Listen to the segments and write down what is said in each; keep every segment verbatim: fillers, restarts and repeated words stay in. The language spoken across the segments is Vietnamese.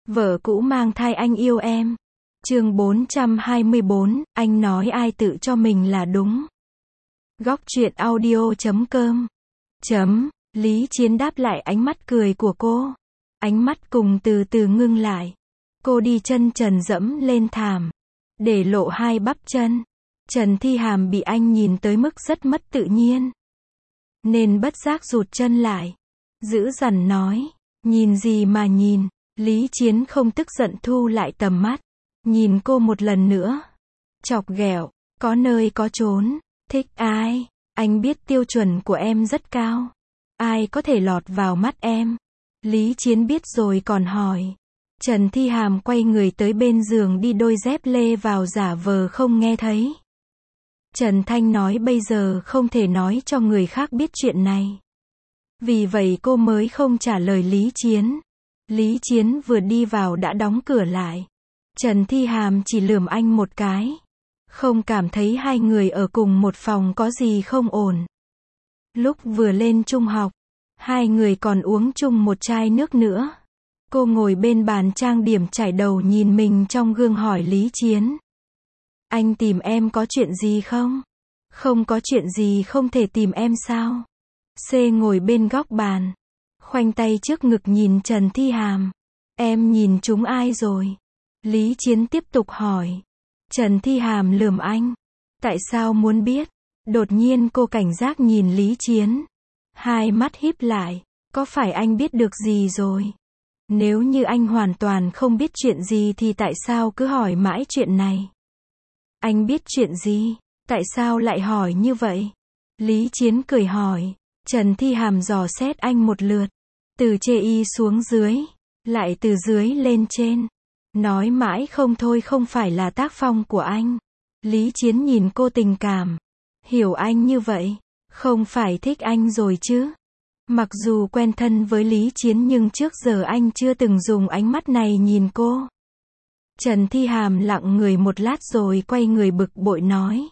Vợ cũ mang thai anh yêu em. Chương bốn trăm hai mươi bốn, anh nói ai tự cho mình là đúng. Góc truyện audio chấm com. Chấm, Lý Chiến đáp lại ánh mắt cười của cô. Ánh mắt cùng từ từ ngưng lại. Cô đi chân trần dẫm lên thảm, để lộ hai bắp chân. Trần Thi Hàm bị anh nhìn tới mức rất mất tự nhiên, nên bất giác rụt chân lại. Dữ dằn nói, nhìn gì mà nhìn. Lý Chiến không tức giận thu lại tầm mắt, nhìn cô một lần nữa. Chọc ghẹo, có nơi có chốn. Thích ai? Anh biết tiêu chuẩn của em rất cao. Ai có thể lọt vào mắt em? Lý Chiến biết rồi còn hỏi. Trần Thi Hàm quay người tới bên giường đi đôi dép lê vào giả vờ không nghe thấy. Trần Thanh nói bây giờ không thể nói cho người khác biết chuyện này. Vì vậy cô mới không trả lời Lý Chiến. Lý Chiến vừa đi vào đã đóng cửa lại. Trần Thi Hàm chỉ lườm anh một cái. Không cảm thấy hai người ở cùng một phòng có gì không ổn. Lúc vừa lên trung học, hai người còn uống chung một chai nước nữa. Cô ngồi bên bàn trang điểm chải đầu nhìn mình trong gương hỏi Lý Chiến. Anh tìm em có chuyện gì không? Không có chuyện gì không thể tìm em sao? C ngồi bên góc bàn, khoanh tay trước ngực nhìn Trần Thi Hàm. Em nhìn chúng ai rồi? Lý Chiến tiếp tục hỏi. Trần Thi Hàm lườm anh. Tại sao muốn biết? Đột nhiên cô cảnh giác nhìn Lý Chiến. Hai mắt híp lại. Có phải anh biết được gì rồi? Nếu như anh hoàn toàn không biết chuyện gì thì tại sao cứ hỏi mãi chuyện này? Anh biết chuyện gì? Tại sao lại hỏi như vậy? Lý Chiến cười hỏi. Trần Thi Hàm dò xét anh một lượt. Từ chê y xuống dưới, lại từ dưới lên trên. Nói mãi không thôi không phải là tác phong của anh. Lý Chiến nhìn cô tình cảm. Hiểu anh như vậy, không phải thích anh rồi chứ? Mặc dù quen thân với Lý Chiến nhưng trước giờ anh chưa từng dùng ánh mắt này nhìn cô. Trần Thi Hàm lặng người một lát rồi quay người bực bội nói.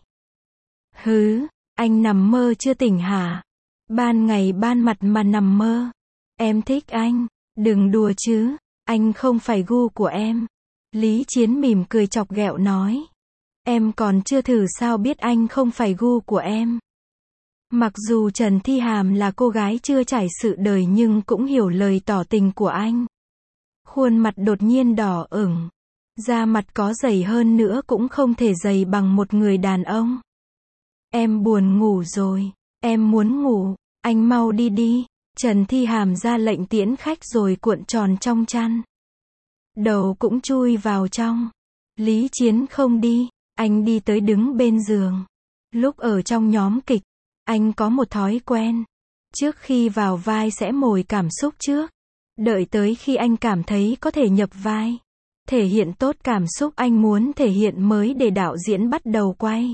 Hứ, anh nằm mơ chưa tỉnh hả? Ban ngày ban mặt mà nằm mơ. Em thích anh, đừng đùa chứ, anh không phải gu của em. Lý Chiến mỉm cười chọc ghẹo nói. Em còn chưa thử sao biết anh không phải gu của em. Mặc dù Trần Thi Hàm là cô gái chưa trải sự đời nhưng cũng hiểu lời tỏ tình của anh. Khuôn mặt đột nhiên đỏ ửng. Da mặt có dày hơn nữa cũng không thể dày bằng một người đàn ông. Em buồn ngủ rồi. Em muốn ngủ. Anh mau đi đi. Trần Thi Hàm ra lệnh tiễn khách rồi cuộn tròn trong chăn. Đầu cũng chui vào trong. Lý Chiến không đi. Anh đi tới đứng bên giường. Lúc ở trong nhóm kịch, anh có một thói quen. Trước khi vào vai sẽ mồi cảm xúc trước. Đợi tới khi anh cảm thấy có thể nhập vai, thể hiện tốt cảm xúc anh muốn thể hiện mới để đạo diễn bắt đầu quay.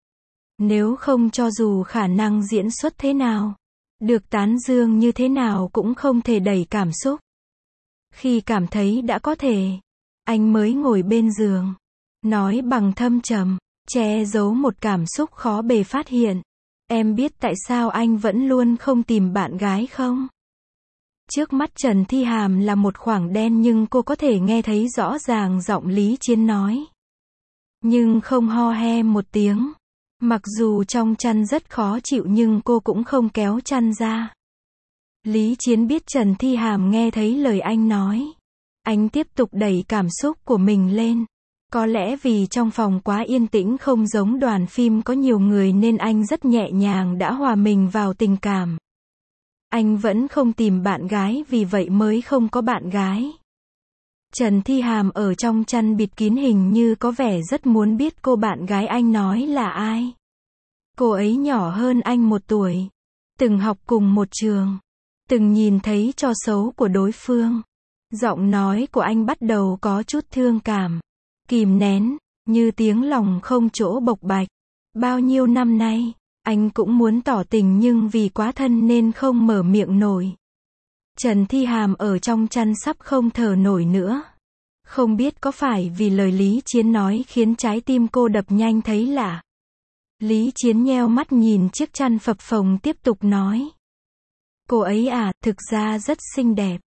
Nếu không cho dù khả năng diễn xuất thế nào, được tán dương như thế nào cũng không thể đẩy cảm xúc. Khi cảm thấy đã có thể, anh mới ngồi bên giường, nói bằng thâm trầm, che giấu một cảm xúc khó bề phát hiện. Em biết tại sao anh vẫn luôn không tìm bạn gái không? Trước mắt Trần Thi Hàm là một khoảng đen nhưng cô có thể nghe thấy rõ ràng giọng Lý Chiến nói. Nhưng không ho he một tiếng. Mặc dù trong chăn rất khó chịu nhưng cô cũng không kéo chăn ra. Lý Chiến biết Trần Thi Hàm nghe thấy lời anh nói. Anh tiếp tục đẩy cảm xúc của mình lên. Có lẽ vì trong phòng quá yên tĩnh không giống đoàn phim có nhiều người nên anh rất nhẹ nhàng đã hòa mình vào tình cảm. Anh vẫn không tìm bạn gái vì vậy mới không có bạn gái. Trần Thi Hàm ở trong chăn bịt kín hình như có vẻ rất muốn biết cô bạn gái anh nói là ai. Cô ấy nhỏ hơn anh một tuổi. Từng học cùng một trường. Từng nhìn thấy trò xấu của đối phương. Giọng nói của anh bắt đầu có chút thương cảm. Kìm nén, như tiếng lòng không chỗ bộc bạch. Bao nhiêu năm nay, anh cũng muốn tỏ tình nhưng vì quá thân nên không mở miệng nổi. Trần Thi Hàm ở trong chăn sắp không thở nổi nữa. Không biết có phải vì lời Lý Chiến nói khiến trái tim cô đập nhanh thấy lạ. Lý Chiến nheo mắt nhìn chiếc chăn phập phồng tiếp tục nói. Cô ấy à, thực ra rất xinh đẹp.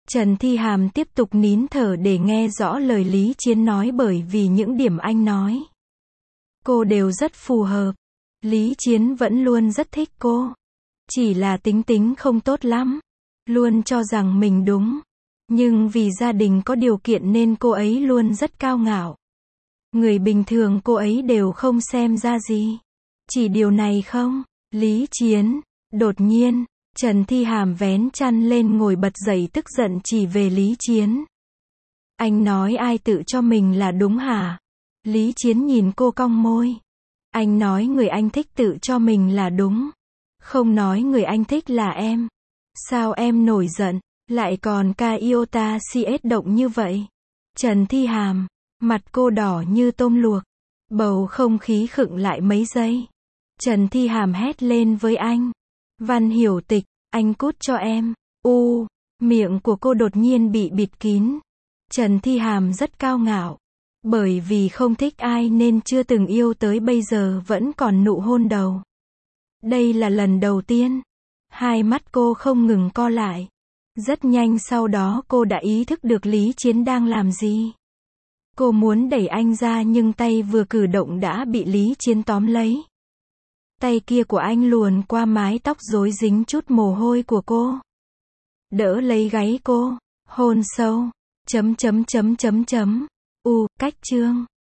Trần Thi Hàm tiếp tục nín thở để nghe rõ lời Lý Chiến nói bởi vì những điểm anh nói, cô đều rất phù hợp. Lý Chiến vẫn luôn rất thích cô. Chỉ là tính tính không tốt lắm. Luôn cho rằng mình đúng. Nhưng vì gia đình có điều kiện nên cô ấy luôn rất cao ngạo. Người bình thường cô ấy đều không xem ra gì. Chỉ điều này không? Lý Chiến. Đột nhiên, Trần Thi Hàm vén chăn lên ngồi bật dậy tức giận chỉ về Lý Chiến. Anh nói ai tự cho mình là đúng hả? Lý Chiến nhìn cô cong môi. Anh nói người anh thích tự cho mình là đúng. Không nói người anh thích là em. Sao em nổi giận, lại còn ca iota cs động như vậy? Trần Thi Hàm, mặt cô đỏ như tôm luộc. Bầu không khí khựng lại mấy giây. Trần Thi Hàm hét lên với anh. Văn Hiểu Tịch, anh cút cho em. U, miệng của cô đột nhiên bị bịt kín. Trần Thi Hàm rất cao ngạo. Bởi vì không thích ai nên chưa từng yêu tới bây giờ vẫn còn nụ hôn đầu. Đây là lần đầu tiên. Hai mắt cô không ngừng co lại. Rất nhanh sau đó cô đã ý thức được Lý Chiến đang làm gì. Cô muốn đẩy anh ra nhưng tay vừa cử động đã bị Lý Chiến tóm lấy. Tay kia của anh luồn qua mái tóc rối dính chút mồ hôi của cô. Đỡ lấy gáy cô. Hôn sâu. Chấm chấm chấm chấm chấm. U, cách chương.